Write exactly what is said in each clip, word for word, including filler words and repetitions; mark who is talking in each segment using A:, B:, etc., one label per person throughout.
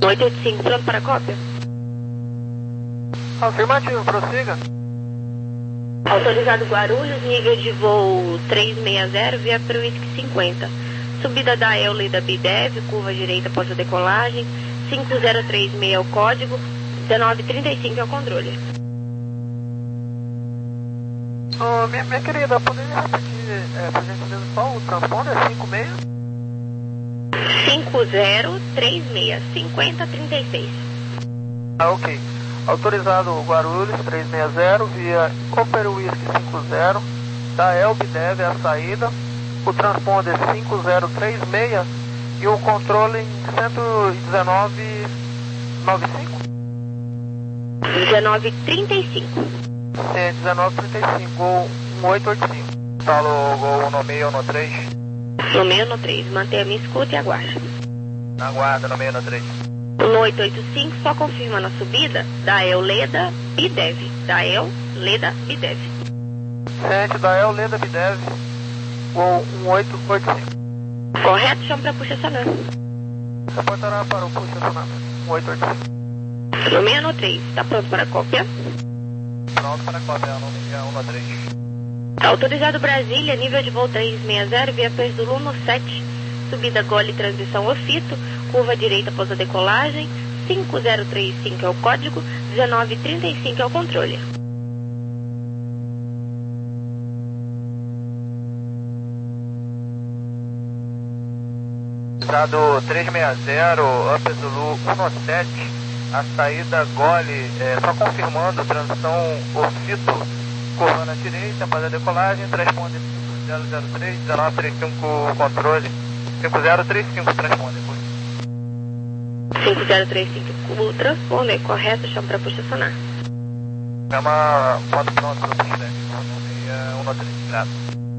A: oito oito cinco, pronto para cópia?
B: Afirmativo, prossiga.
A: Autorizado Guarulhos, nível de voo trezentos e sessenta, via para o Whisky cinquenta. Subida da Euler da Bidev, curva direita após a decolagem, cinco zero três seis é o código, dezenove trinta e cinco é o controle.
B: Oh, minha, minha querida, poderia repetir, é, por gentileza, só o transponder cinco seis?
A: cinco zero três seis, cinquenta trinta e seis.
B: Ah, ok. Autorizado Guarulhos trezentos e sessenta via Cooper Whisky cinquenta, da Elbidev a saída, o transponder cinco zero três seis e o controle em cento e dezenove noventa e cinco?
A: dezenove trinta e cinco.
B: É, dezenove trinta e cinco, Gol um oito oito cinco. Falo, Gol no meio no três.
A: No meio no três, mantenha minha escuta e aguarde.
B: Aguarda no meio no três.
A: No oito oito cinco, só confirmando a subida da El Leda Bidev. Da El Leda Bidev.
B: Sente da El Leda Bidev, Gol um oito oito cinco.
A: Correto, chama para puxa sonar.
B: Reportará para o puxa sonar um oito oito cinco.
A: No meio no três, está pronto para cópia?
B: Pronto para cópia, no meio um no três.
A: Autorizado Brasília, nível de voo trezentos e sessenta, via Perzulu no sete. Subida Gole transição Ofito, curva direita após a decolagem, cinco zero três cinco é o código, dezenove trinta e cinco é o controle.
B: Estado trezentos e sessenta, Upper Zulu um no sete, a saída Gole, é, só confirmando, transição Ofito, curva na direita, após a decolagem, transponder cinco zero zero três, dezenove trinta e cinco controle, cinco zero três cinco transponder.
A: cinco zero três cinco, o transponder, correto, chama para puxa sonar.
B: Chama, ponto pronto para o presidente, um no três, graças.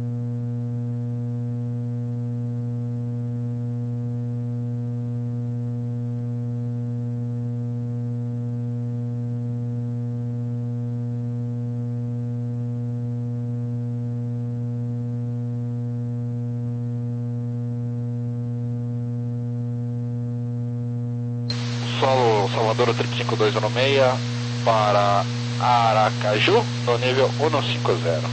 C: Solo Salvador trinta e cinco dois um seis para Aracaju, no nível cento e cinquenta.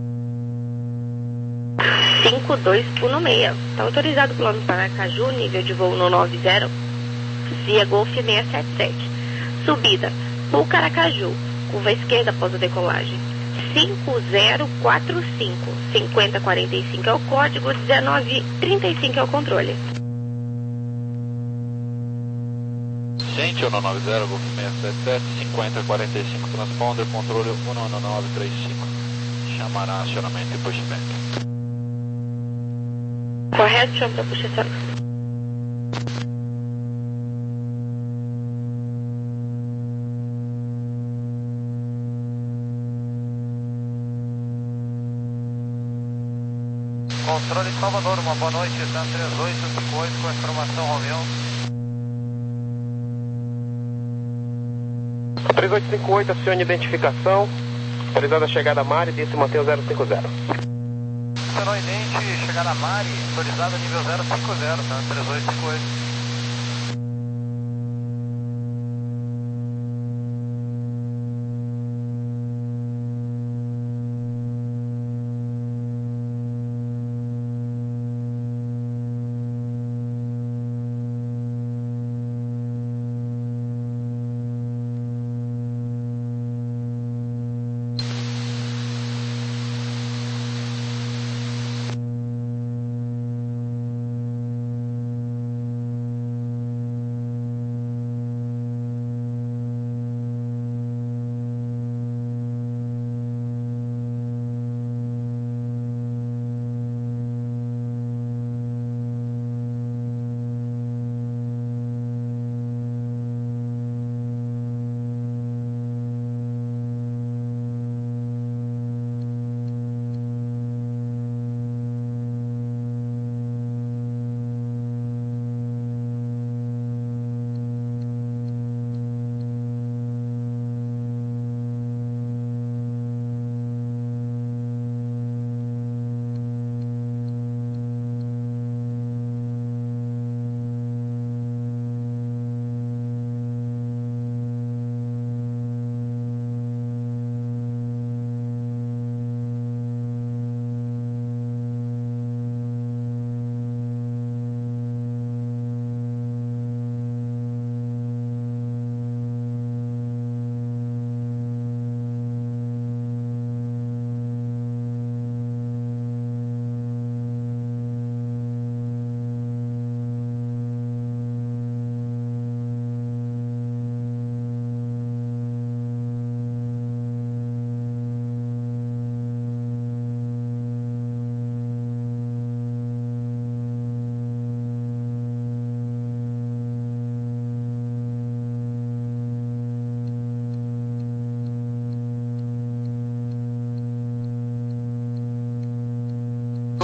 A: cinco dois um seis. Está autorizado o plano para Aracaju, nível de voo no noventa, via Golf seiscentos e setenta e sete. Subida, Pulca Aracaju, curva esquerda após a decolagem. cinco zero quatro cinco, cinquenta quarenta e cinco é o código, dezenove trinta e cinco é o controle.
C: Gente, um nove zero, Golf seiscentos e setenta e sete, cinquenta quarenta e cinco transponder, controle um nove nove três cinco. Chamará acionamento e pushback.
A: Correto, chama para puxa sonar.
B: Controle Salvador, uma boa noite, está três oito cinco oito com a informação Romeu.
D: três oito cinco oito, acione identificação, autorizada a chegada a Mari, disse mantém o zero cinco zero.
B: Acionou idente, chegada a Mari, autorizada nível zero cinco zero, tá? três oito cinco oito.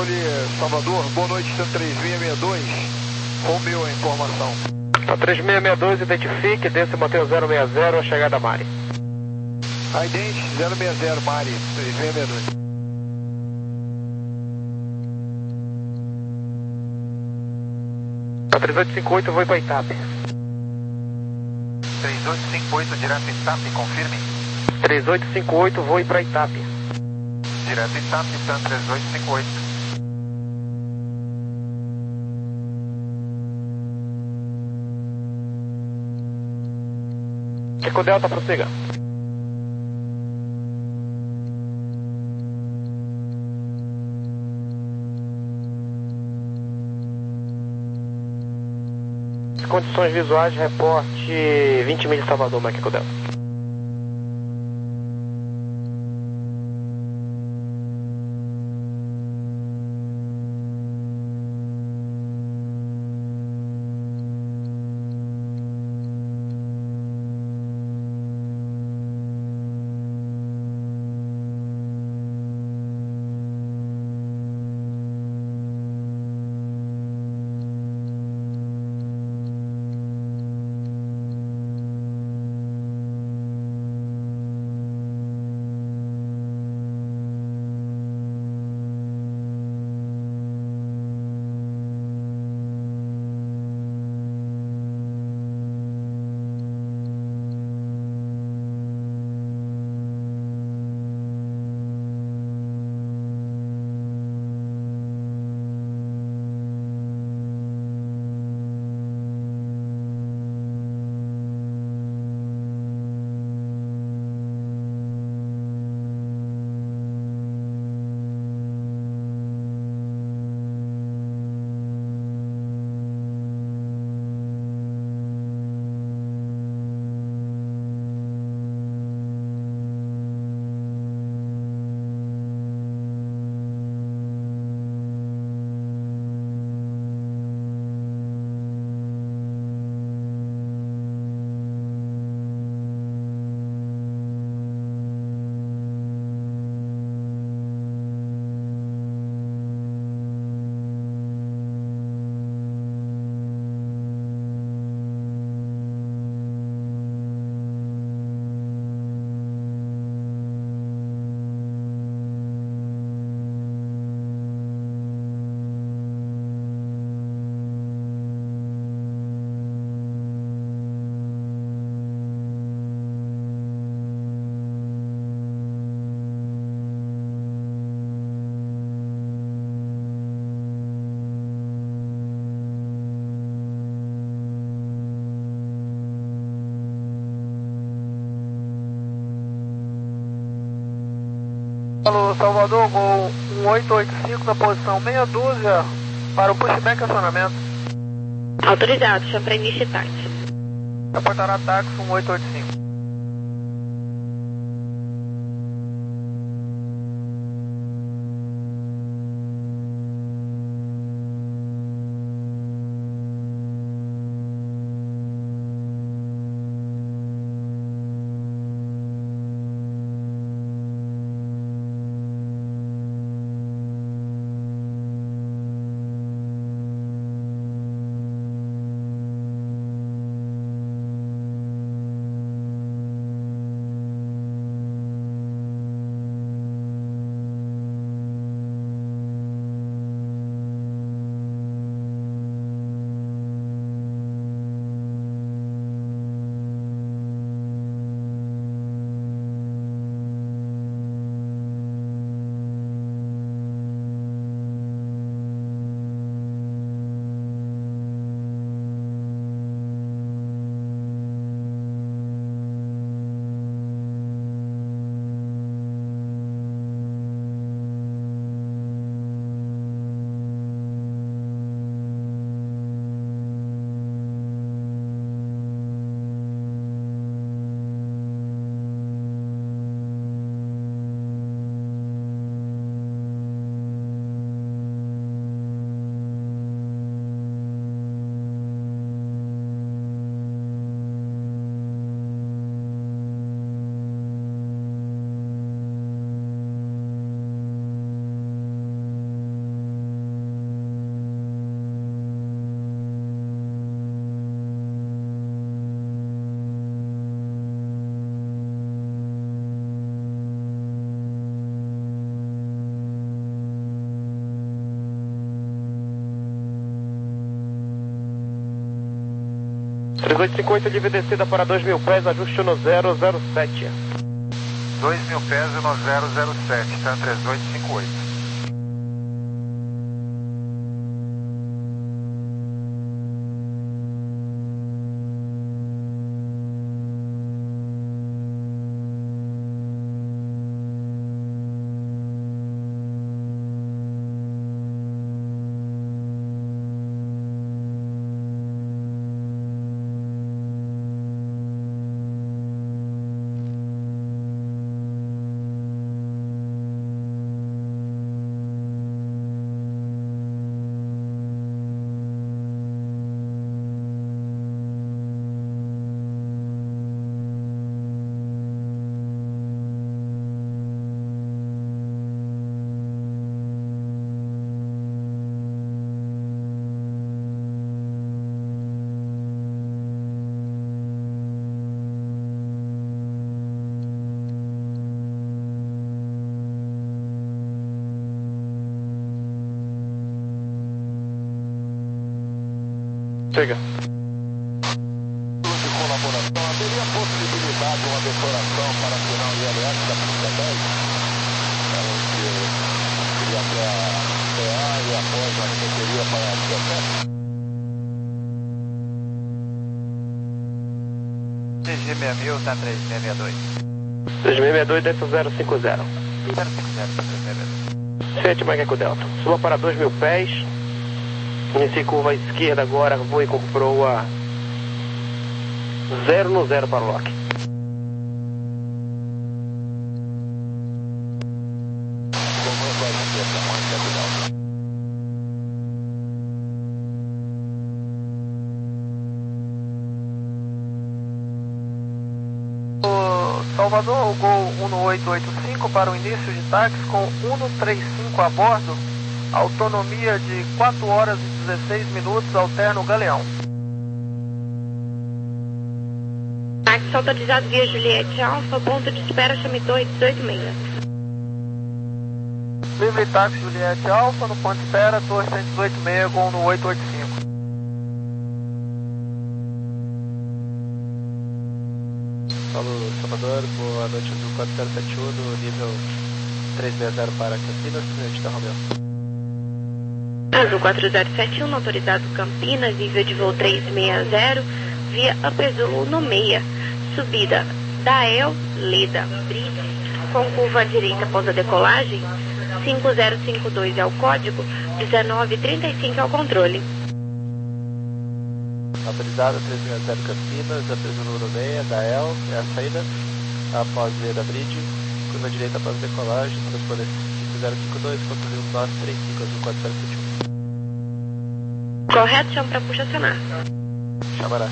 B: Gole Salvador, boa noite, três seis seis dois, Romeu a informação.
D: A três seis seis dois, identifique, desce e mantém o zero seis zero, a chegada Mari.
B: Ident zero seis zero, Mari, três seis seis dois.
D: A três oito cinco oito, vou para Itape.
B: três oito cinco oito, direto Itape, confirme.
D: três oito cinco oito, vou para Itape.
B: Direto Itape, Tan três oito cinco oito.
D: Eco Delta, prossiga. Condições visuais, reporte vinte milhas Salvador, Mike Eco Delta.
B: Alô, Salvador, Gol um oito oito cinco na posição meia dúzia para o pushback acionamento.
A: Autorizado, chama para início de táxi.
B: Reportará táxi um oito oito cinco.
D: três oito cinco oito, livre descida para dois mil pés, ajuste no zero zero sete.
B: dois mil pés no zero zero sete, tá? três oito cinco oito.
D: Chega.
E: De colaboração, haveria possibilidade de uma decoração para a final I L S da pista dez? Para que iria até a P A e após a remeteria para a C G seis mil, tá três seis seis dois.
D: três seis seis dois, desce zero cinco zero.
E: zero cinco zero, três seis seis dois.
D: sete, Macaco Delta. Suba para dois mil pés. Inicie curva à esquerda agora, voe com proa zero no zero para o lock.
B: Salvador, o Gol um oito oito cinco para o início de táxi com um três cinco a bordo, autonomia de quatro horas e dezesseis minutos, alterno Galeão.
A: Táxi autorizado via Juliette Alfa, ponto de espera, chame torre dezoito seis.
B: Livre táxi Juliette Alfa, no ponto de espera, torre cento e dezoito seis, Gol um oito oito cinco.
D: Alô, Salvador, boa noite, Azul quatro zero sete um, no nível três seis zero para Campinas, cliente da Romeo.
A: Azul quatro zero sete um, autorizado Campinas, nível de voo três seis zero, via Upazul no meia, subida Dael, Leda, Bride, com curva à direita após a decolagem, cinco zero cinco dois é o código, dezenove trinta e cinco é o controle.
D: Autorizado três seis zero Campinas, Upazul no meia, Dael, é a saída, após Leda, Bride, curva à direita após a decolagem, correspondente cinco zero cinco dois, controle um nove três cinco, Azul quatro zero sete um.
A: Correto, chama para puxa acionar.
D: Chamará.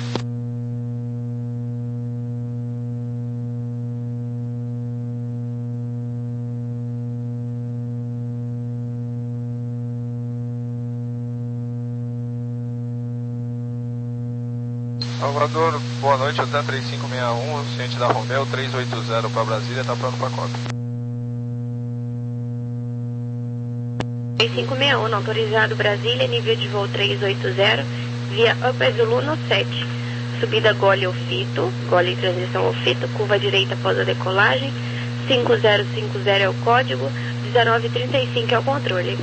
B: Salvador, boa noite, hotel três cinco seis um, ciente da Romeo, três oito zero para Brasília, está pronto para cópia.
A: três cinco seis um, autorizado Brasília, nível de voo três oito zero, via Upazulu no sete. Subida Gole Ofito, Gole em transição Ofito, curva direita após a decolagem, cinco zero cinco zero é o código, dezenove trinta e cinco é o controle.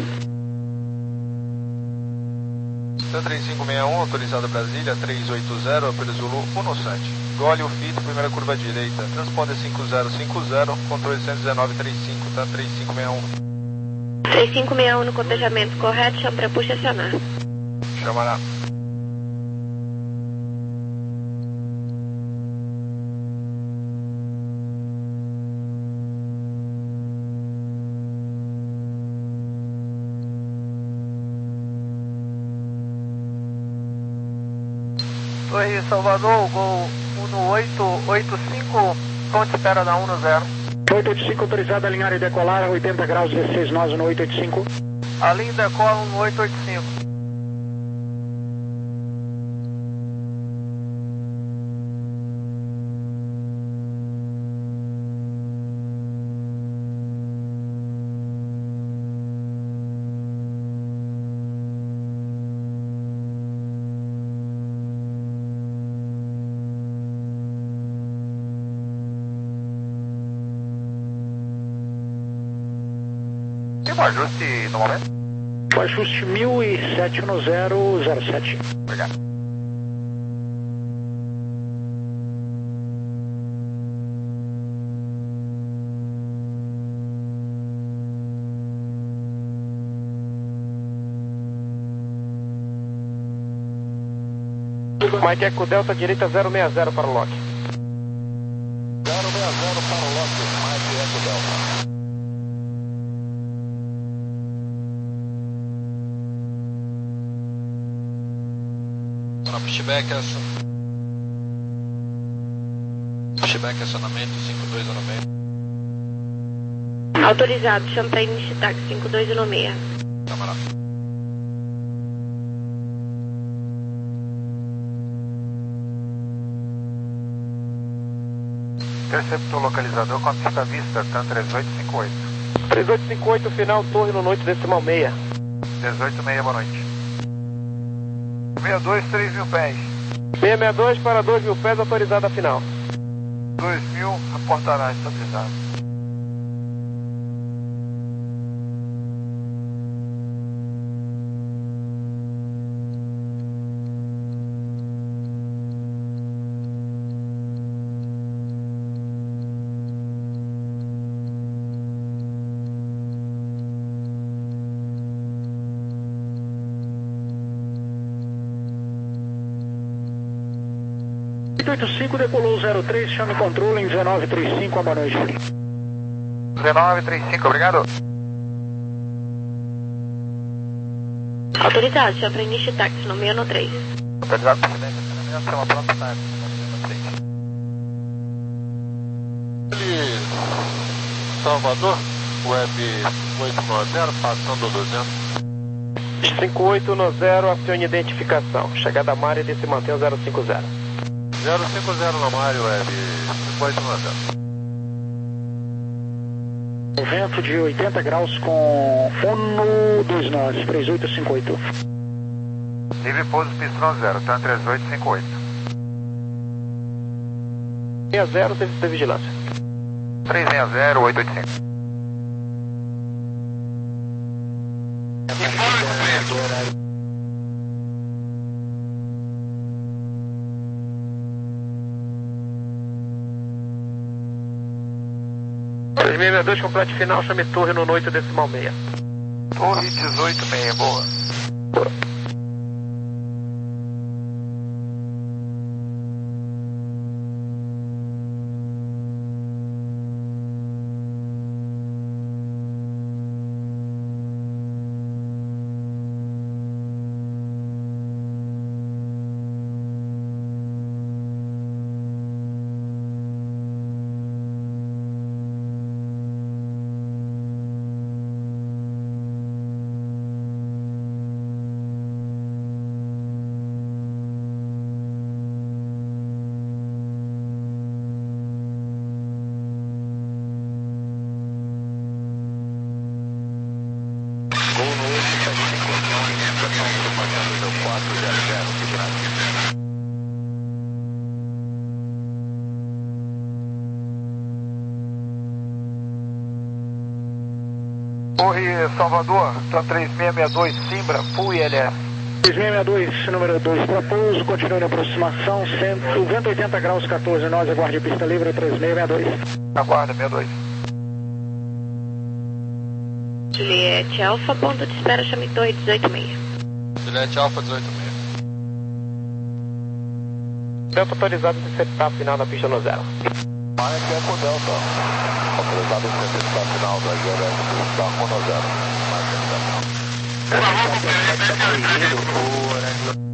B: três cinco seis um, autorizado Brasília, três oito zero, Upazulu um sete. Gole Ofito, primeira curva direita, transponder cinco zero cinco zero, controle cento e dezenove trinta e cinco, tá três cinco seis um.
A: três cinco seis um no cotejamento correto, chama para puxa acionar.
B: Chamará. Torre Salvador, Gol um oito oito cinco, ponto de espera da um zero.
F: oito oito cinco autorizado a alinhar e decolar, oitenta graus, dezesseis nós no oito oito cinco.
B: A linha decola um oito oito cinco. ajuste no momento?
F: O ajuste mil e sete no zero zero sete.
B: Obrigado.
D: Mike Eco Delta, direita zero seis zero para o lock.
E: zero seis zero para o lock, Mike Eco Delta.
C: Pushback, pushback, acionamento cinco dois zero seis.
A: Autorizado, Champagne Nishitaki cinco dois zero seis.
C: Camarada.
B: Interceptor localizador com a pista vista, TAM três oito cinco oito.
D: três oito cinco oito, final, torre no noite decimal seis.
B: dezoito meia, boa noite. sessenta e dois, três mil pés.
D: seiscentos e sessenta e dois para dois mil pés, autorizada a final.
B: dois mil, reportará estabilizado.
F: oito oito cinco, decolou zero três, chame controle em dezenove trinta e cinco, boa noite.
B: dezenove trinta e cinco, obrigado.
A: Autorizado, Champagne Nishitaki no seis um três.
B: Autorizado por acidente, acionamento, chama pronto, tá?
E: Ele, Salvador, web oito nove zero, passando duzentos.
D: cinco oito no zero, acione identificação. Chegada à área e se mantém zero cinco zero.
E: zero cinco zero na Mário, web oito nove zero.
F: Vento de oitenta graus com Uno dois nove, três oito cinco oito.
B: Livre pouso pistão zero, TAM três oito cinco oito.
D: seis zero, serviço de vigilância.
B: três seis zero, oito oito cinco.
D: três seis seis dois, complete final, chame torre no noite decimal seis.
B: Torre dezoito meia, boa. Torre Salvador, TAM três seis seis dois, Simbra, Full I L S.
F: três seis seis dois, número dois para pouso, continue na aproximação, cento, vento oitenta graus, quatorze nós, aguarde pista livre, três seis seis dois.
B: Aguarda, sessenta e dois.
A: Juliette Alfa, ponto de espera, chame torre dezoito meia.
C: Juliette Alfa dezoito meia.
D: Delta autorizado a interceptar a final da pista no zero.
E: Mike Eco Delta, autorizado a interceptar a final da I L S da Mono Zero. Mike Eco Delta.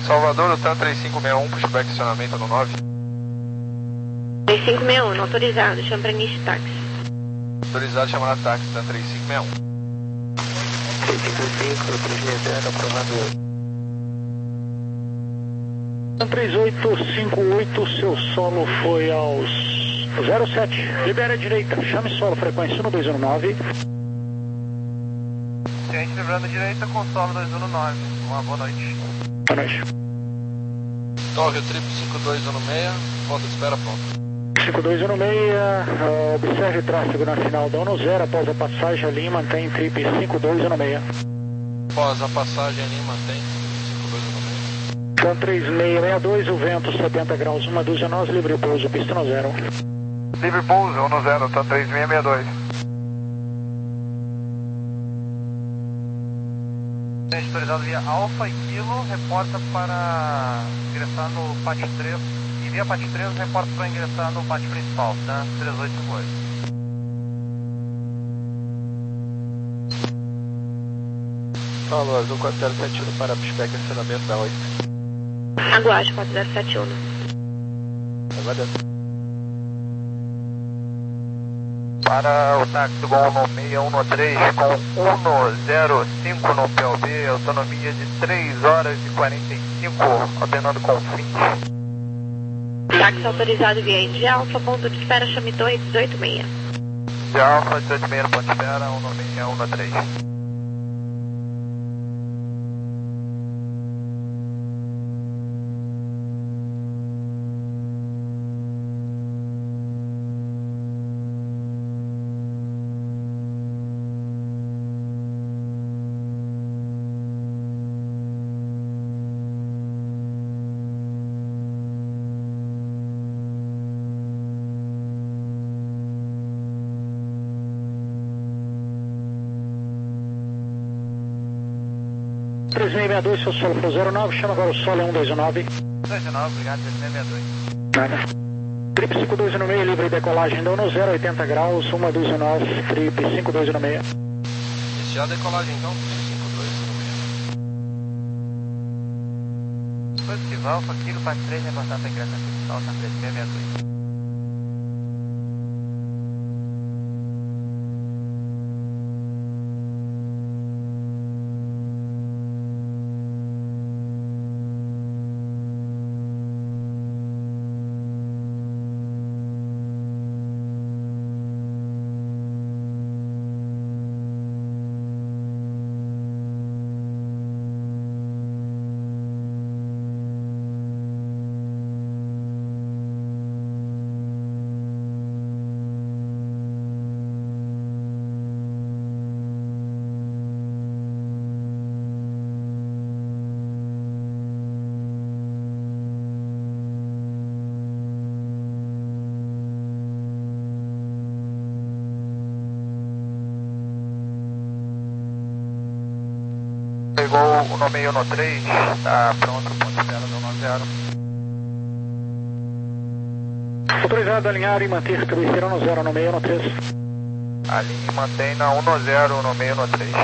C: Salvador, o TAM três cinco seis um, pushback acionamento no nove.
A: três cinco seis um, autorizado, chama para início de táxi.
C: Autorizado, chamar a táxi, TAM três cinco seis um.
D: três cinco cinco, três seis zero, aprovado.
F: três oito cinco oito, seu solo foi aos zero sete. Libera a direita, chame solo, frequência um dois um nove.
B: Gente, lembrando a direita com solo dois um nove. Uma boa noite.
F: Boa noite.
C: Torre, trip cinco dois um seis, ponto de espera pronto.
F: cinco dois um seis, uh, observe tráfego na final da um zero, após a passagem ali, mantém trip cinco dois um seis.
C: Após a passagem ali, mantém cinco dois um seis.
F: TAM três seis seis dois, o vento setenta graus, uma dúzia nós, livre pouso, pista no zero.
B: Livre pouso, um zero, TAM três seis seis dois. Autorizado via Alfa e Kilo, reporta para ingressar no pátio três. E via pátio três, reporta para ingressar no pátio principal, tá? três oito cinco oito.
D: Paulo, azul quatro zero sete um para pushback acionamento da oito.
A: Aguarde, quatro zero sete um.
D: Aguardando.
B: Para o táxi Gol no seis um três com um zero cinco no P L B, autonomia de três horas e quarenta e cinco, ordenando com fim.
A: Táxi autorizado via de Alfa, ponto de espera, chame Torre dezoito seis.
B: De Alfa, dezoito seis, ponto de espera, um seis um três.
F: três seis seis dois, seu solo foi zero nove, chama agora o solo é um dois um nove.
B: dois um nove, obrigado, três seis seis dois.
F: Nada. Trip cinco dois um seis, livre decolagem da um zero, oitenta graus, uma dúzia nove, trip cinco dois um seis.
C: Iniciar a decolagem então, cinco dois um seis.
B: Positivo Alfa, Kilo, pátio três, reportar para ingressar principal, TAM três seis seis dois. Pegou o no seis um três, está pronto, ponto de espera do um zero.
F: Autorizado a alinhar e manter cabeceira no zero no seis um três.
B: Alinhe e mantém na um zero no seis um três.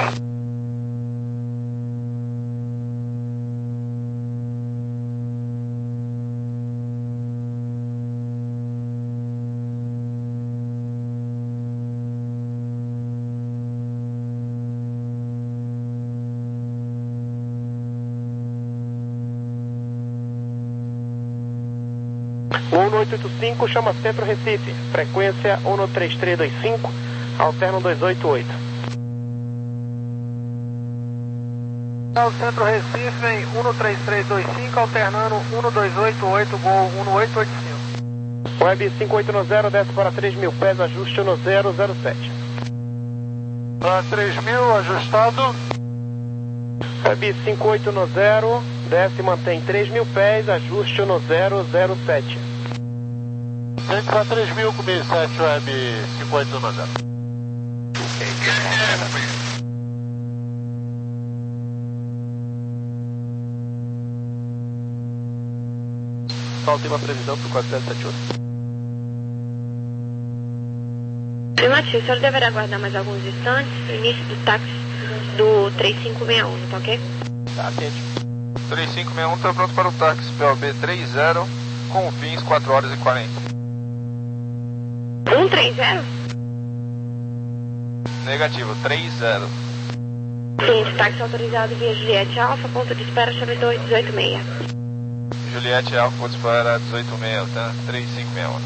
G: um oito oito cinco, chama Centro Recife, frequência um três três dois cinco, alterna dois oito oito.
B: O Centro Recife em um três três dois cinco, alternando um dois oito oito, Gol um oito oito cinco.
G: Web cinco oito um zero, desce para três mil pés, ajuste no zero zero sete.
B: Para três mil, ajustado.
G: Web cinco oito um zero, desce e mantém três mil pés, ajuste no zero zero sete.
B: Vem para três mil com mil e sete, Web cinco oito um zero.
D: Paulo, tem uma previsão para o quatro zero sete um.
A: Afirmativo, o senhor deverá aguardar mais alguns instantes, início do táxi do três cinco seis um, tá ok?
D: Tá, atende.
C: três cinco seis um está pronto para o táxi P O B trinta, com fins quatro horas e quarenta.
A: cento e trinta?
C: Negativo, trinta.
A: Sim, táxi autorizado via Juliette Alfa, ponto de espera chave dois dezoito seis.
C: Juliette Alfa, ponto de espera dezoito seis, tá? três cinco seis um.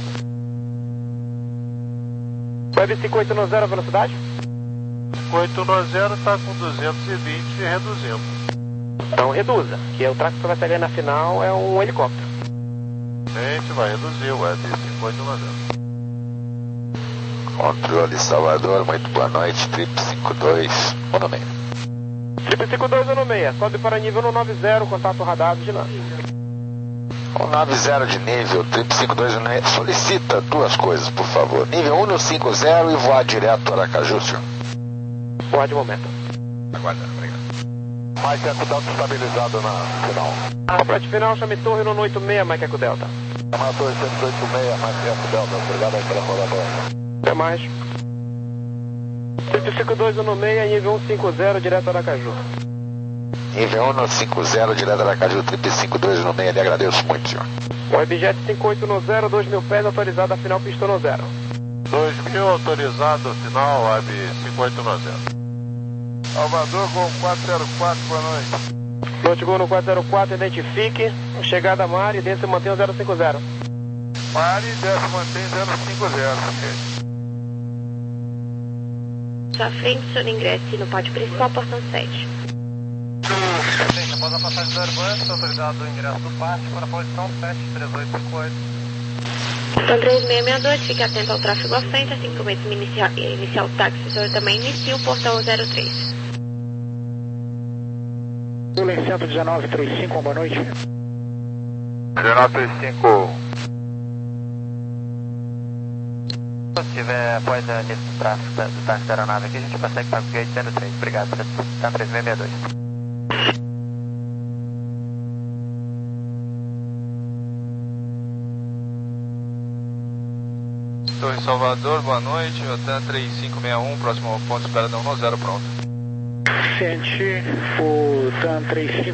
G: Web cinco oito nove zero, velocidade?
E: cinco oito nove zero está com duzentos e vinte, reduzindo.
G: Então reduza, que o tráfego que vai pegar na final é um helicóptero.
E: A gente vai reduzir o Web cinco oito nove zero.
H: Controle Salvador, muito boa noite, trip cinco dois, um seis.
G: Trip cinco dois um seis, sobe para nível um nove zero, contato radar vigilante.
H: um nove zero de nível, trip cinco dois um seis, solicita duas coisas, por favor. Nível um cinco zero e voar direto para Aracaju, senhor.
G: Voar de momento.
C: Aguardando, obrigado.
E: Mike Eco Delta estabilizado na final.
G: Complete final, chame torre no oito seis, Mike Eco Delta.
E: Chama torre cento e oitenta e seis, Mike Eco Delta. Obrigado aí pela colaboração.
G: Até mais. Trip cinco dois um seis, nível um cinco zero, direto a Aracaju.
H: Nível um cinco zero, direto a Aracaju, trip cinco dois um seis, lhe agradeço muito, senhor.
G: Webjet cinco oito nove zero, dois mil pés, autorizado a final pista no zero.
E: dois mil autorizado, final, Web cinco oito nove zero. Salvador, Gol quatro zero quatro, boa noite.
G: Note Gol no quatro zero quatro, identifique. Chegada a mar e desce e mantém o zero cinco zero.
E: Mari, desce, mantém zero cinco zero, ok.
A: Sua frente, senhor ingresse no pátio principal, portão sete.
B: Gente, após a passagem do Airbus, autorizado o ingresso do pátio para a posição sete três oito cinco oito.
A: Portão três seis seis dois, fique atento ao tráfego à frente, assim que começa a iniciar, iniciar o táxi, o senhor também inicia o portão zero três.
F: Tulen cento e dezenove, trinta e cinco, boa noite.
C: dezenove trinta e cinco.
B: Se tiver após a início do tráfego da- do táxi da aeronave aqui, a gente consegue para o gate zero três. Obrigado, tá três seis seis dois.
C: Torre Salvador, boa noite, Otan três cinco seis um, próximo ponto de espera da um zero, pronto.
F: Sente o TAM três cinco